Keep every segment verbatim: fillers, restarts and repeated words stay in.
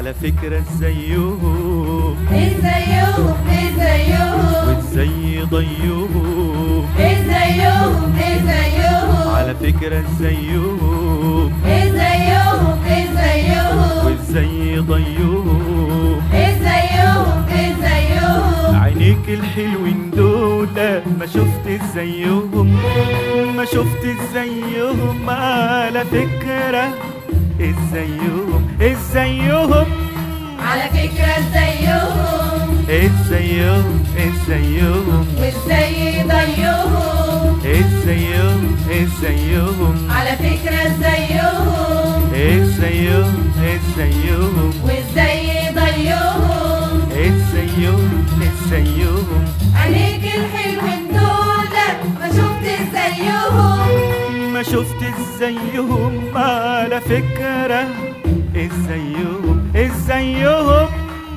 على فكرة ازيهم ازيهم ازيهم وازاي ضيهم ازيهم ازيهم على فكرة ازيهم ازيهم ازيهم وازاي ضيهم ازيهم ازيهم عينيك الحلوين دول ما شفت زيهم ما شفت زيهم على فكرة ازيهم ازيهم على فكرة ازيهم ازيهم ازيهم وازاي ضيهم ازيهم ازيهم على فكرة ازيهم ازيهم ازيهم وازاي ضيهم ازيهم ازيهم عينيك الحلوين دول ما شفت زيهم ما شفت زيهم على فكرة ازيهم ازيهم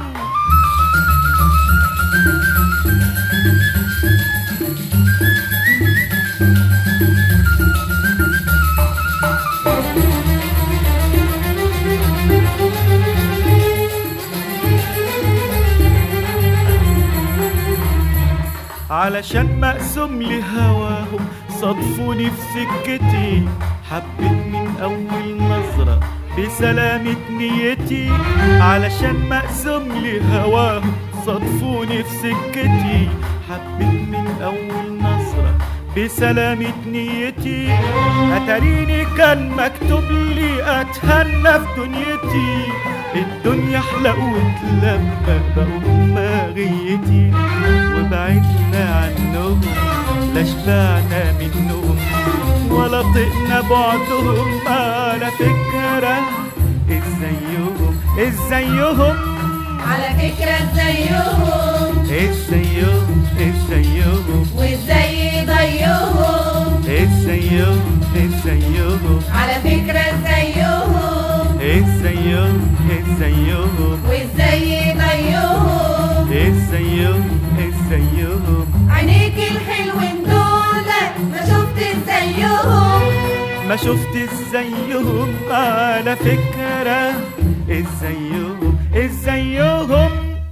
علشان مقسوم لهواهم صدفوني في سكتي حبيت من أول نظرة بسلامة نيتي علشان مقسوم لهواهم صدفوني في سكتي حبيت من أول نظرة بسلامة نيتي أتاريني كان مكتوب لي أتهنى في دنيتي الدنيا حلقة وتلمى بقوا ماغيتي وبعدنا عنهم لا شبعنا منهم ولا طقنا بعدهم على فكرة ازيهم ازيهم على فكرة ازيهم ازيهم ازيهم وازاي ضيهم ازيهم ازيهم على فكرة ازيهم ازيهم ازيهم وازاي ضيهم ازيهم ازيهم عينيك الحلوين دول ما شفت زيهم ما شفت زيهم على فكرة ازيهم ازيهم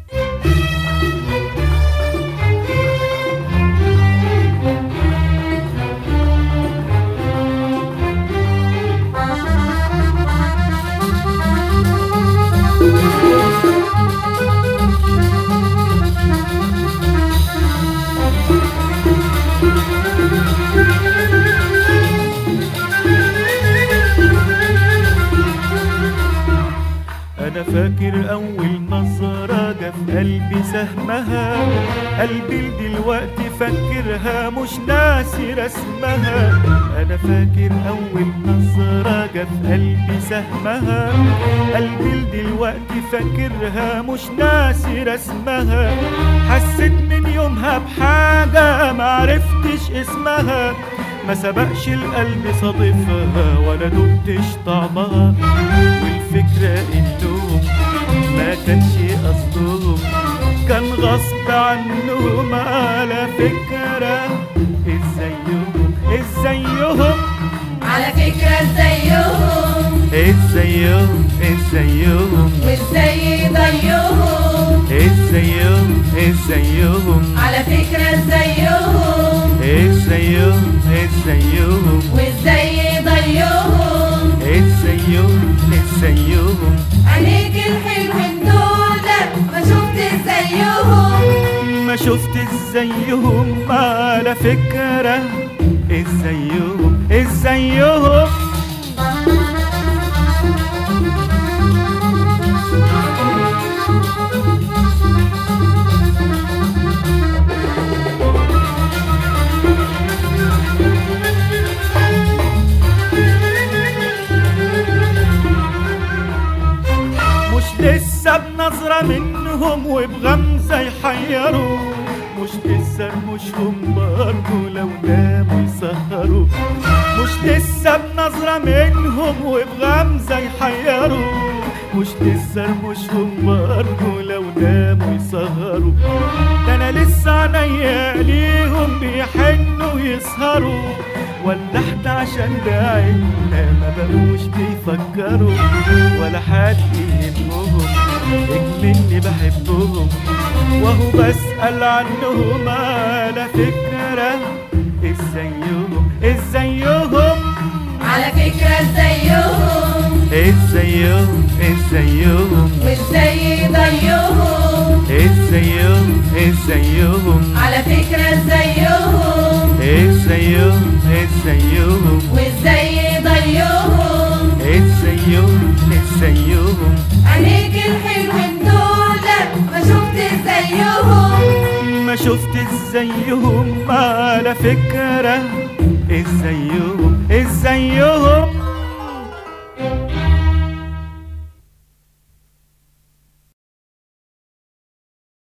أنا فاكر أول نظرة جا في قلبي سهمها قلبي دلوقتي فاكرها مش ناسي رسمها أنا فاكر أول نظرة جا في قلبي سهمها قلبي دلوقتي فاكرها مش ناسي رسمها حسيت من يومها بحاجة معرفتش اسمها ما سبقش القلب صادفها ولا دقتش طعمها والفكرة انهم ما كانش قصدهم كان غصب عنهم على فكرة ازيهم ازيهم على فكرة ازيهم ازيهم ازيهم وازاي ضيهم ازيهم ازيهم على فكرة ازيهم ازيهم ازيهم وازاي ضيهم ازيهم ازيهم عينيك الحلوين دول ما شفت زيهم ما شفت زيهم على فكرة ازيهم ازيهم لسه بنظرة منهم وبغمزة يحيروا مش لسه رموشهم برضه لو ناموا يسهروا مش لسه بنظرة منهم وبغمزة يحيروا مش لسه رموشهم برضه لو ناموا يسهروا ده انا لسه عينيا ليهم بيحنوا ويسهروا ولا احنا عشان داعينا ما بقوش بيفكروا ولا حد يهمهم مني بحبهم وهو بسأل عنهم على فكرة ازيهم ازيهم على فكرة ازيهم ازيهم ازيهم وازاي ضيهم ازيهم ازيهم على فكرة ازيهم ازيهم ازيهم وازاي ضيهم ازيهم ازيهم عينيك الحلوين دول ما شفت زيهم ما شفت زيهم على فكرة ازيهم ازيهم